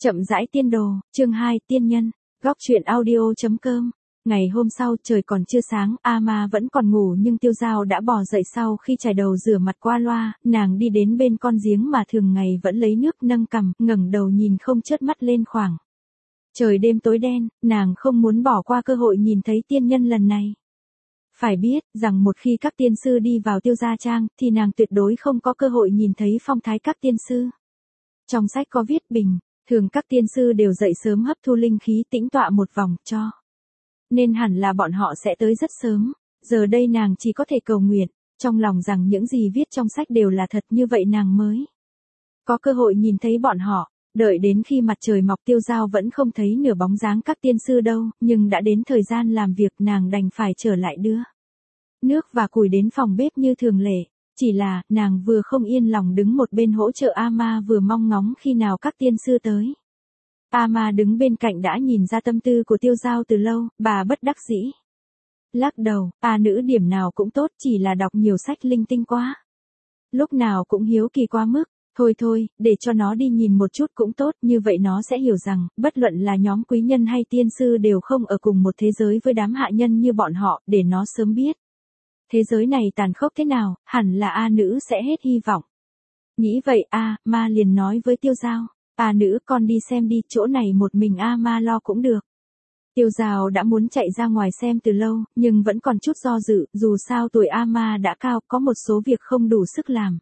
Chậm rãi tiên đồ, chương 2, tiên nhân, góc truyện audio.com. Ngày hôm sau trời còn chưa sáng, Ama vẫn còn ngủ nhưng Tiêu Dao đã bò dậy sau khi chải đầu rửa mặt qua loa, nàng đi đến bên con giếng mà thường ngày vẫn lấy nước nâng cằm, ngẩng đầu nhìn không chớp mắt lên khoảng. Trời đêm tối đen, nàng không muốn bỏ qua cơ hội nhìn thấy tiên nhân lần này. Phải biết rằng một khi các tiên sư đi vào Tiêu gia trang thì nàng tuyệt đối không có cơ hội nhìn thấy phong thái các tiên sư. Trong sách có viết bình thường các tiên sư đều dậy sớm hấp thu linh khí tĩnh tọa một vòng cho. Nên hẳn là bọn họ sẽ tới rất sớm. Giờ đây nàng chỉ có thể cầu nguyện, trong lòng rằng những gì viết trong sách đều là thật, như vậy nàng mới có cơ hội nhìn thấy bọn họ. Đợi đến khi mặt trời mọc Tiêu Dao vẫn không thấy nửa bóng dáng các tiên sư đâu, nhưng đã đến thời gian làm việc nàng đành phải trở lại đưa nước và củi đến phòng bếp như thường lệ. Chỉ là, nàng vừa không yên lòng đứng một bên hỗ trợ Ama vừa mong ngóng khi nào các tiên sư tới. Ama đứng bên cạnh đã nhìn ra tâm tư của Tiêu Dao từ lâu, bà bất đắc dĩ lắc đầu, nữ điểm nào cũng tốt, chỉ là đọc nhiều sách linh tinh quá. Lúc nào cũng hiếu kỳ quá mức, thôi, để cho nó đi nhìn một chút cũng tốt, như vậy nó sẽ hiểu rằng, bất luận là nhóm quý nhân hay tiên sư đều không ở cùng một thế giới với đám hạ nhân như bọn họ, để nó sớm biết. Thế giới này tàn khốc thế nào, hẳn là nữ sẽ hết hy vọng. Nghĩ vậy Ma liền nói với Tiêu Dao, nữ con đi xem đi, chỗ này một mình Ma lo cũng được. Tiêu Dao đã muốn chạy ra ngoài xem từ lâu, nhưng vẫn còn chút do dự, dù sao tuổi Ma đã cao, có một số việc không đủ sức làm.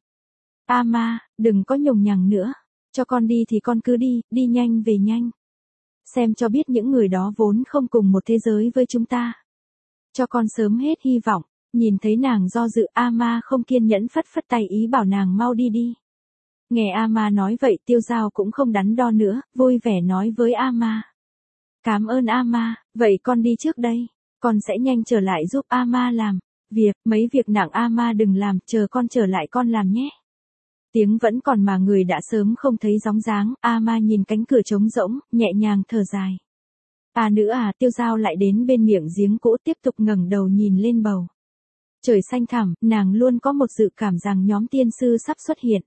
Ma, đừng có nhùng nhằng nữa, cho con đi thì con cứ đi nhanh về nhanh. Xem cho biết những người đó vốn không cùng một thế giới với chúng ta. Cho con sớm hết hy vọng. Nhìn thấy nàng do dự, Ma không kiên nhẫn phất tay ý bảo nàng mau đi. Nghe Ma nói vậy Tiêu Dao cũng không đắn đo nữa, vui vẻ nói với Ma. Cảm ơn Ma, vậy con đi trước đây, con sẽ nhanh trở lại giúp Ma làm việc, mấy việc nặng Ma đừng làm, chờ con trở lại con làm nhé. Tiếng vẫn còn mà người đã sớm không thấy bóng dáng, Ma nhìn cánh cửa trống rỗng, nhẹ nhàng thở dài. Nữ Tiêu Dao lại đến bên miệng giếng cũ tiếp tục ngẩng đầu nhìn lên bầu trời xanh thẳm, nàng luôn có một dự cảm rằng nhóm tiên sư sắp xuất hiện.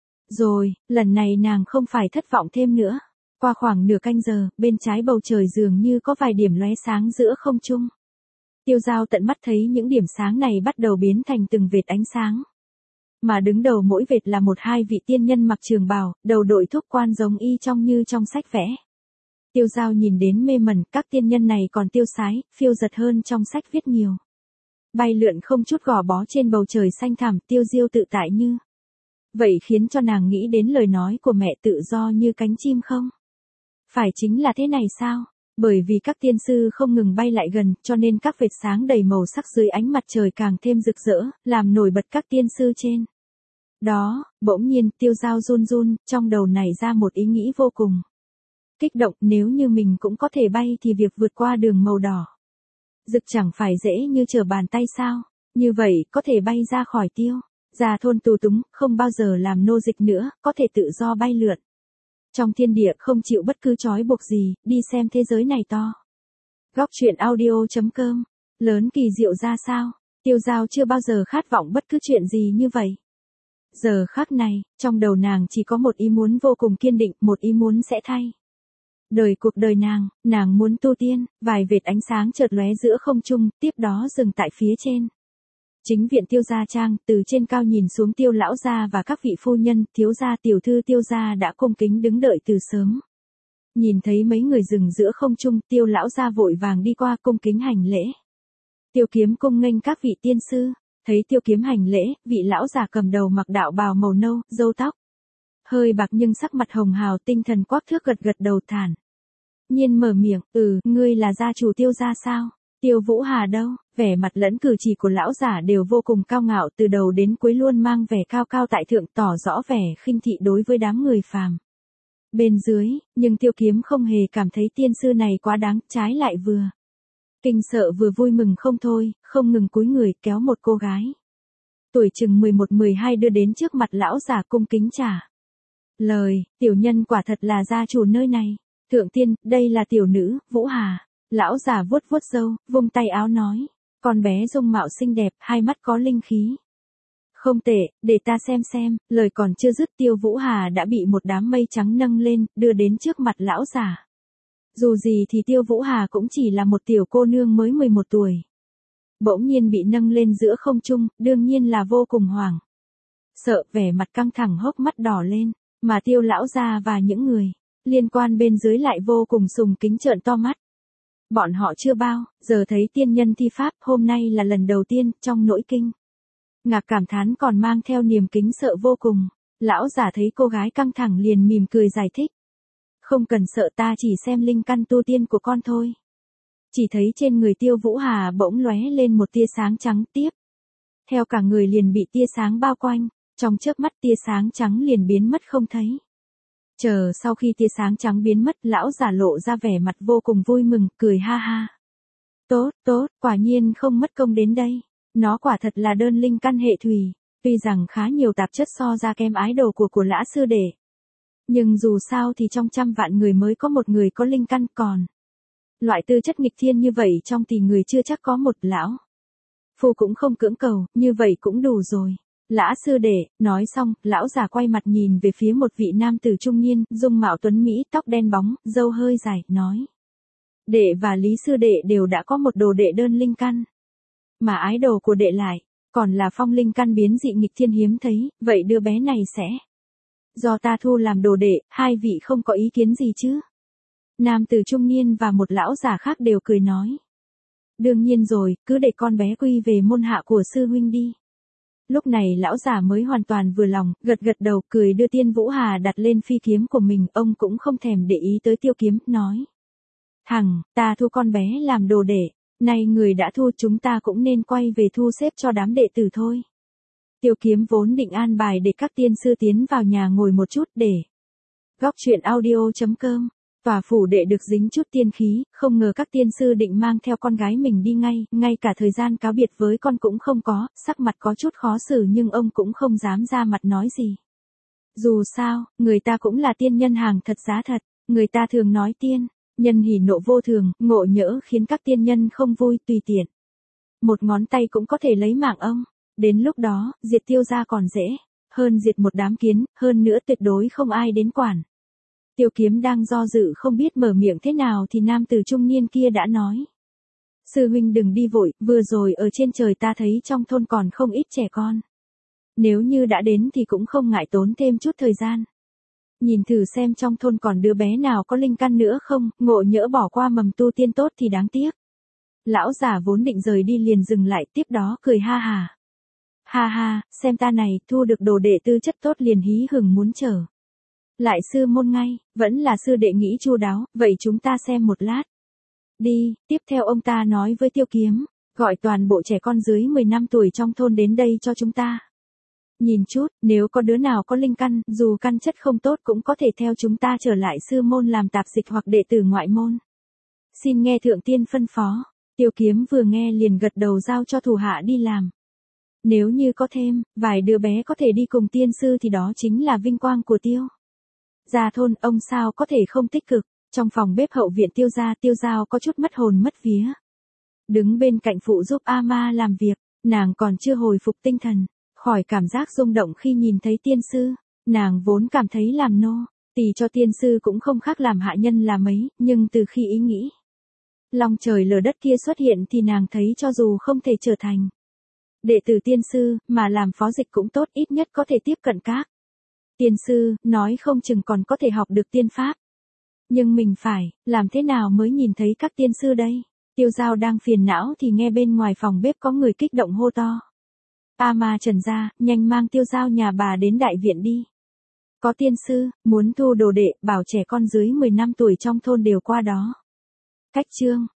Rồi, lần này nàng không phải thất vọng thêm nữa. Qua khoảng nửa canh giờ, bên trái bầu trời dường như có vài điểm lóe sáng giữa không trung. Tiêu Dao tận mắt thấy những điểm sáng này bắt đầu biến thành từng vệt ánh sáng. Mà đứng đầu mỗi vệt là một hai vị tiên nhân mặc trường bào, đầu đội thúc quan giống y chang như trong sách vẽ. Tiêu Dao nhìn đến mê mẩn, các tiên nhân này còn tiêu sái, phiêu dật hơn trong sách viết nhiều. Bay lượn không chút gò bó trên bầu trời xanh thẳm, tiêu diêu tự tại như. Vậy khiến cho nàng nghĩ đến lời nói của mẹ, tự do như cánh chim không? Phải chính là thế này sao? Bởi vì các tiên sư không ngừng bay lại gần, cho nên các vệt sáng đầy màu sắc dưới ánh mặt trời càng thêm rực rỡ, làm nổi bật các tiên sư trên. Đó, bỗng nhiên, Tiêu Dao run, trong đầu nảy ra một ý nghĩ vô cùng kích động, nếu như mình cũng có thể bay thì việc vượt qua đường màu đỏ rực chẳng phải dễ như trở bàn tay sao? Như vậy, có thể bay ra khỏi Tiêu gia thôn tù túng, không bao giờ làm nô dịch nữa, có thể tự do bay lượn trong thiên địa, không chịu bất cứ trói buộc gì, đi xem thế giới này to. Góc truyện audio.com. Lớn kỳ diệu ra sao? Tiêu Dao chưa bao giờ khát vọng bất cứ chuyện gì như vậy. Giờ khắc này, trong đầu nàng chỉ có một ý muốn vô cùng kiên định, một ý muốn sẽ thay cuộc đời nàng muốn tu tiên. Vài vệt ánh sáng chợt lóe giữa không trung, tiếp đó dừng tại phía trên chính viện Tiêu gia trang. Từ trên cao nhìn xuống, Tiêu lão gia và các vị phu nhân, thiếu gia, tiểu thư Tiêu gia đã cung kính đứng đợi từ sớm. Nhìn thấy mấy người dừng giữa không trung, Tiêu lão gia vội vàng đi qua cung kính hành lễ. Tiêu Kiếm cung nghênh các vị tiên sư. Thấy Tiêu Kiếm hành lễ, vị lão già cầm đầu mặc đạo bào màu nâu, râu tóc hơi bạc nhưng sắc mặt hồng hào, tinh thần quắc thước, gật đầu thản nhiên mở miệng, ngươi là gia chủ Tiêu gia sao? Tiêu Vũ Hà đâu? Vẻ mặt lẫn cử chỉ của lão giả đều vô cùng cao ngạo, từ đầu đến cuối luôn mang vẻ cao cao tại thượng, tỏ rõ vẻ khinh thị đối với đám người phàm bên dưới, nhưng Tiêu Kiếm không hề cảm thấy tiên sư này quá đáng, trái lại vừa kinh sợ vừa vui mừng không thôi, không ngừng cúi người kéo một cô gái tuổi chừng 11-12 đưa đến trước mặt lão giả cung kính trả lời, tiểu nhân quả thật là gia chủ nơi này. Thượng tiên, đây là tiểu nữ, Vũ Hà. Lão già vuốt râu, vung tay áo nói. Con bé dung mạo xinh đẹp, hai mắt có linh khí. Không tệ, để ta xem, lời còn chưa dứt Tiêu Vũ Hà đã bị một đám mây trắng nâng lên, đưa đến trước mặt lão giả. Dù gì thì Tiêu Vũ Hà cũng chỉ là một tiểu cô nương mới 11 tuổi. Bỗng nhiên bị nâng lên giữa không trung, đương nhiên là vô cùng hoảng. Sợ, vẻ mặt căng thẳng, hốc mắt đỏ lên, mà Tiêu lão gia và những người liên quan bên dưới lại vô cùng sùng kính trợn to mắt. Bọn họ chưa bao giờ thấy tiên nhân thi pháp, hôm nay là lần đầu tiên, trong nỗi kinh ngạc cảm thán còn mang theo niềm kính sợ vô cùng. Lão giả thấy cô gái căng thẳng liền mỉm cười giải thích. Không cần sợ, ta chỉ xem linh căn tu tiên của con thôi. Chỉ thấy trên người Tiêu Vũ Hà bỗng lóe lên một tia sáng trắng, tiếp theo cả người liền bị tia sáng bao quanh, trong chớp mắt tia sáng trắng liền biến mất không thấy. Chờ sau khi tia sáng trắng biến mất, lão giả lộ ra vẻ mặt vô cùng vui mừng, cười ha ha. Tốt, quả nhiên không mất công đến đây. Nó quả thật là đơn linh căn hệ thủy, tuy rằng khá nhiều tạp chất so ra kém ái đồ của Lã sư đệ. Nhưng dù sao thì trong trăm vạn người mới có một người có linh căn, còn loại tư chất nghịch thiên như vậy trong tỷ người chưa chắc có một. Lão phu cũng không cưỡng cầu, như vậy cũng đủ rồi. Lã sư đệ, nói xong, lão già quay mặt nhìn về phía một vị nam tử trung niên, dung mạo tuấn mỹ, tóc đen bóng, râu hơi dài, nói. Đệ và Lý sư đệ đều đã có một đồ đệ đơn linh căn. Mà ái đồ của đệ lại, còn là phong linh căn biến dị nghịch thiên hiếm thấy, vậy đứa bé này sẽ do ta thu làm đồ đệ, hai vị không có ý kiến gì chứ? Nam tử trung niên và một lão già khác đều cười nói. Đương nhiên rồi, cứ để con bé quy về môn hạ của sư huynh đi. Lúc này lão giả mới hoàn toàn vừa lòng, gật đầu, cười đưa Tiên Vũ Hà đặt lên phi kiếm của mình, ông cũng không thèm để ý tới Tiêu Kiếm, nói. Hằng, ta thu con bé làm đồ đệ, nay người đã thu, chúng ta cũng nên quay về thu xếp cho đám đệ tử thôi. Tiêu Kiếm vốn định an bài để các tiên sư tiến vào nhà ngồi một chút để góc chuyện audio.com. Tòa phủ đệ được dính chút tiên khí, không ngờ các tiên sư định mang theo con gái mình đi ngay cả thời gian cáo biệt với con cũng không có, sắc mặt có chút khó xử nhưng ông cũng không dám ra mặt nói gì. Dù sao, người ta cũng là tiên nhân hàng thật giá thật, người ta thường nói tiên nhân hỉ nộ vô thường, ngộ nhỡ khiến các tiên nhân không vui, tùy tiện một ngón tay cũng có thể lấy mạng ông. Đến lúc đó, diệt Tiêu gia còn dễ hơn diệt một đám kiến, hơn nữa tuyệt đối không ai đến quản. Tiêu Kiếm đang do dự không biết mở miệng thế nào thì nam tử trung niên kia đã nói. Sư huynh đừng đi vội, vừa rồi ở trên trời ta thấy trong thôn còn không ít trẻ con. Nếu như đã đến thì cũng không ngại tốn thêm chút thời gian. Nhìn thử xem trong thôn còn đứa bé nào có linh căn nữa không, ngộ nhỡ bỏ qua mầm tu tiên tốt thì đáng tiếc. Lão giả vốn định rời đi liền dừng lại, tiếp đó cười ha hà. Ha ha, xem ta này, thu được đồ đệ tư chất tốt liền hí hửng muốn trở lại sư môn ngay, vẫn là sư đệ nghĩ chu đáo, vậy chúng ta xem một lát. Đi, tiếp theo ông ta nói với Tiêu Kiếm, gọi toàn bộ trẻ con dưới 10 năm tuổi trong thôn đến đây cho chúng ta. Nhìn chút, nếu có đứa nào có linh căn, dù căn chất không tốt cũng có thể theo chúng ta trở lại sư môn làm tạp dịch hoặc đệ tử ngoại môn. Xin nghe thượng tiên phân phó. Tiêu Kiếm vừa nghe liền gật đầu giao cho thủ hạ đi làm. Nếu như có thêm vài đứa bé có thể đi cùng tiên sư thì đó chính là vinh quang của Tiêu gia thôn, ông sao có thể không tích cực. Trong phòng bếp hậu viện Tiêu gia, Tiêu Giao có chút mất hồn mất vía. Đứng bên cạnh phụ giúp A-ma làm việc, nàng còn chưa hồi phục tinh thần, khỏi cảm giác rung động khi nhìn thấy tiên sư. Nàng vốn cảm thấy làm nô tỳ cho tiên sư cũng không khác làm hạ nhân là mấy, nhưng từ khi ý nghĩ long trời lở đất kia xuất hiện thì nàng thấy cho dù không thể trở thành đệ tử tiên sư, mà làm phó dịch cũng tốt, ít nhất có thể tiếp cận các tiên sư, nói không chừng còn có thể học được tiên pháp. Nhưng mình phải làm thế nào mới nhìn thấy các tiên sư đây? Tiêu Giao đang phiền não thì nghe bên ngoài phòng bếp có người kích động hô to. Ma Trần gia, nhanh mang Tiêu Giao nhà bà đến đại viện đi. Có tiên sư, muốn thu đồ đệ, bảo trẻ con dưới 10 năm tuổi trong thôn đều qua đó. Cách chương